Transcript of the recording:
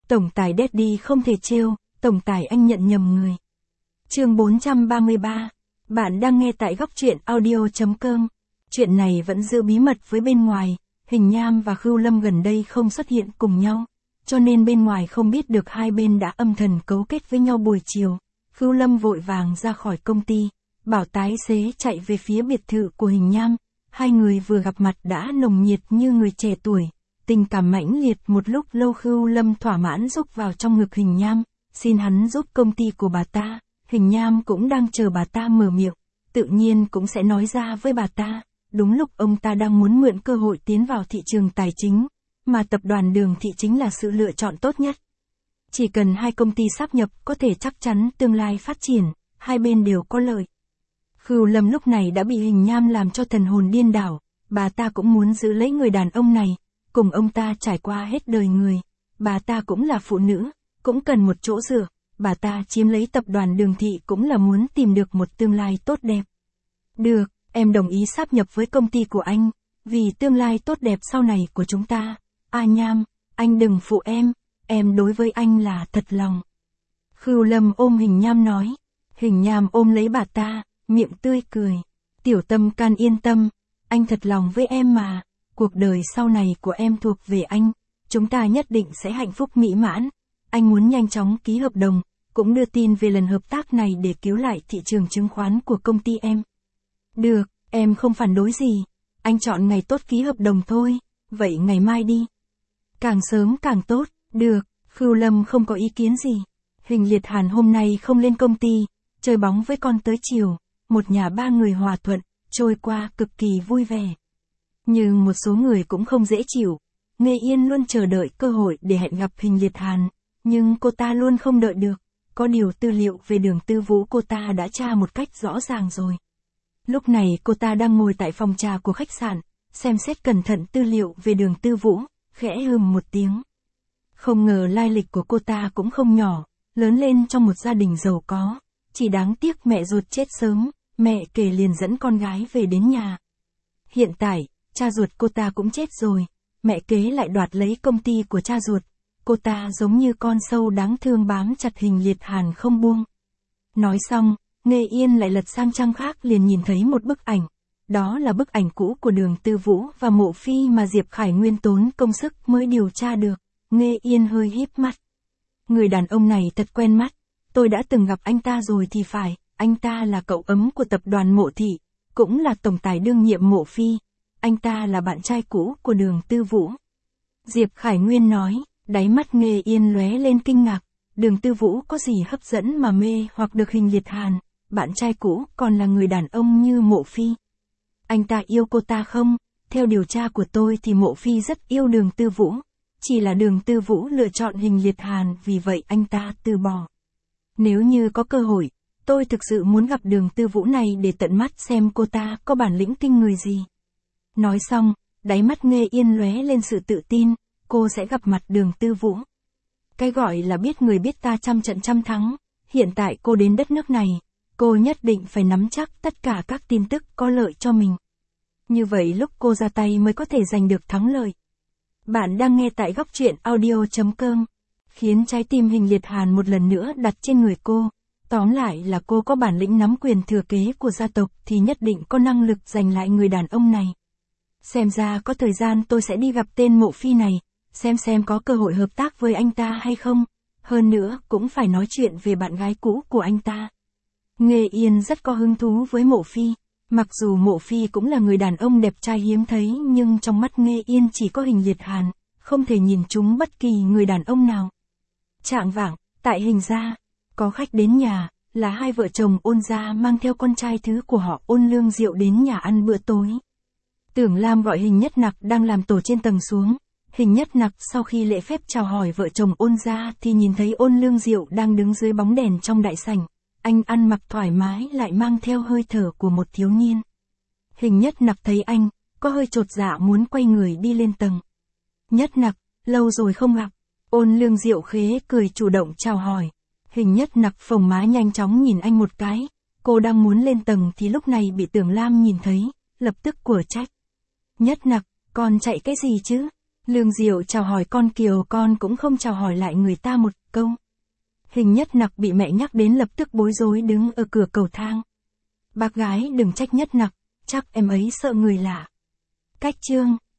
Tổng tài Daddy không thể trêu, tổng tài anh nhận nhầm người. Chương 433. Bạn đang nghe tại góc truyện audio.com. Chuyện này vẫn giữ bí mật với bên ngoài, Hình Nham và Khưu Lâm gần đây không xuất hiện cùng nhau, cho nên bên ngoài không biết được hai bên đã âm thầm cấu kết với nhau buổi chiều. Khưu Lâm vội vàng ra khỏi công ty, bảo tài xế chạy về phía biệt thự của Hình Nham. Hai người vừa gặp mặt đã nồng nhiệt như người trẻ tuổi, tình cảm mãnh liệt. Một lúc lâu Khưu Lâm thỏa mãn rúc vào trong ngực Hình Nham, xin hắn giúp công ty của bà ta. Hình Nham cũng đang chờ bà ta mở miệng, tự nhiên cũng sẽ nói ra với bà ta. Đúng lúc ông ta đang muốn mượn cơ hội tiến vào thị trường tài chính, mà tập đoàn Đường Thị chính là sự lựa chọn tốt nhất. Chỉ cần hai công ty sáp nhập có thể chắc chắn tương lai phát triển, hai bên đều có lợi. Khưu Lâm lúc này đã bị Hình Nham làm cho thần hồn điên đảo, bà ta cũng muốn giữ lấy người đàn ông này, cùng ông ta trải qua hết đời người. Bà ta cũng là phụ nữ, cũng cần một chỗ dựa, bà ta chiếm lấy tập đoàn Đường Thị cũng là muốn tìm được một tương lai tốt đẹp. Được, em đồng ý sáp nhập với công ty của anh, vì tương lai tốt đẹp sau này của chúng ta. Nham, anh đừng phụ em đối với anh là thật lòng. Khưu Lâm ôm Hình Nham nói. Hình Nham ôm lấy bà ta, miệng tươi cười. Tiểu Tâm Can yên tâm, anh thật lòng với em mà, cuộc đời sau này của em thuộc về anh, chúng ta nhất định sẽ hạnh phúc mỹ mãn. Anh muốn nhanh chóng ký hợp đồng, cũng đưa tin về lần hợp tác này để cứu lại thị trường chứng khoán của công ty em. Được, em không phản đối gì, anh chọn ngày tốt ký hợp đồng thôi, vậy ngày mai đi. Càng sớm càng tốt, được, Khưu Lâm không có ý kiến gì. Hình Liệt Hàn hôm nay không lên công ty, chơi bóng với con tới chiều, một nhà ba người hòa thuận, trôi qua cực kỳ vui vẻ. Nhưng một số người cũng không dễ chịu, Nghê Yên luôn chờ đợi cơ hội để hẹn gặp Hình Liệt Hàn, nhưng cô ta luôn không đợi được, có điều tư liệu về Đường Tư Vũ cô ta đã tra một cách rõ ràng rồi. Lúc này cô ta đang ngồi tại phòng trà của khách sạn, xem xét cẩn thận tư liệu về Đường Tư Vũ, khẽ hừm một tiếng. Không ngờ lai lịch của cô ta cũng không nhỏ, lớn lên trong một gia đình giàu có, chỉ đáng tiếc mẹ ruột chết sớm, mẹ kể liền dẫn con gái về đến nhà. Hiện tại, cha ruột cô ta cũng chết rồi, mẹ kế lại đoạt lấy công ty của cha ruột, cô ta giống như con sâu đáng thương bám chặt Hình Liệt Hàn không buông. Nói xong, Nghê Yên lại lật sang trang khác liền nhìn thấy một bức ảnh. Đó là bức ảnh cũ của Đường Tư Vũ và Mộ Phi mà Diệp Khải Nguyên tốn công sức mới điều tra được. Nghê Yên hơi híp mắt. Người đàn ông này thật quen mắt, tôi đã từng gặp anh ta rồi thì phải, anh ta là cậu ấm của tập đoàn Mộ Thị, cũng là tổng tài đương nhiệm Mộ Phi, anh ta là bạn trai cũ của Đường Tư Vũ. Diệp Khải Nguyên nói, đáy mắt Nghê Yên lóe lên kinh ngạc, Đường Tư Vũ có gì hấp dẫn mà mê hoặc được Hình Liệt Hàn, bạn trai cũ còn là người đàn ông như Mộ Phi. Anh ta yêu cô ta không? Theo điều tra của tôi thì Mộ Phi rất yêu Đường Tư Vũ, chỉ là Đường Tư Vũ lựa chọn Hình Liệt Hàn vì vậy anh ta từ bỏ. Nếu như có cơ hội, tôi thực sự muốn gặp Đường Tư Vũ này để tận mắt xem cô ta có bản lĩnh kinh người gì. Nói xong, đáy mắt Nghê Yên lóe lên sự tự tin, cô sẽ gặp mặt Đường Tư Vũ. Cái gọi là biết người biết ta trăm trận trăm thắng, hiện tại cô đến đất nước này, cô nhất định phải nắm chắc tất cả các tin tức có lợi cho mình. Như vậy lúc cô ra tay mới có thể giành được thắng lợi. Bạn đang nghe tại góc truyện audio.com, khiến trái tim Hình Liệt Hàn một lần nữa đặt trên người cô. Tóm lại là cô có bản lĩnh nắm quyền thừa kế của gia tộc thì nhất định có năng lực giành lại người đàn ông này. Xem ra có thời gian tôi sẽ đi gặp tên Mộ Phi này, xem có cơ hội hợp tác với anh ta hay không. Hơn nữa cũng phải nói chuyện về bạn gái cũ của anh ta. Nghê Yên rất có hứng thú với Mộ Phi. Mặc dù Mộ Phi cũng là người đàn ông đẹp trai hiếm thấy nhưng trong mắt Nghê Yên chỉ có Hình Liệt Hàn, không thể nhìn trúng bất kỳ người đàn ông nào. Chạng vạng, tại Hình gia, có khách đến nhà, là hai vợ chồng Ôn gia mang theo con trai thứ của họ Ôn Lương Diệu đến nhà ăn bữa tối. Tưởng Lam gọi Hình Nhất Nặc đang làm tổ trên tầng xuống. Hình Nhất Nặc sau khi lễ phép chào hỏi vợ chồng Ôn gia thì nhìn thấy Ôn Lương Diệu đang đứng dưới bóng đèn trong đại sảnh. Anh ăn mặc thoải mái lại mang theo hơi thở của một thiếu niên. Hình Nhất Nặc thấy anh, có hơi chột dạ muốn quay người đi lên tầng. Nhất Nặc, lâu rồi không gặp. Ôn Lương Diệu khế cười chủ động chào hỏi. Hình Nhất Nặc phồng má nhanh chóng nhìn anh một cái. Cô đang muốn lên tầng thì lúc này bị Tưởng Lam nhìn thấy, lập tức của trách. Nhất Nặc, con chạy cái gì chứ? Lương Diệu chào hỏi con Kiều, con cũng không chào hỏi lại người ta một câu. Hình Nhất Nặc bị mẹ nhắc đến lập tức bối rối đứng ở cửa cầu thang. Bác gái đừng trách Nhất Nặc, chắc em ấy sợ người lạ. Cách chương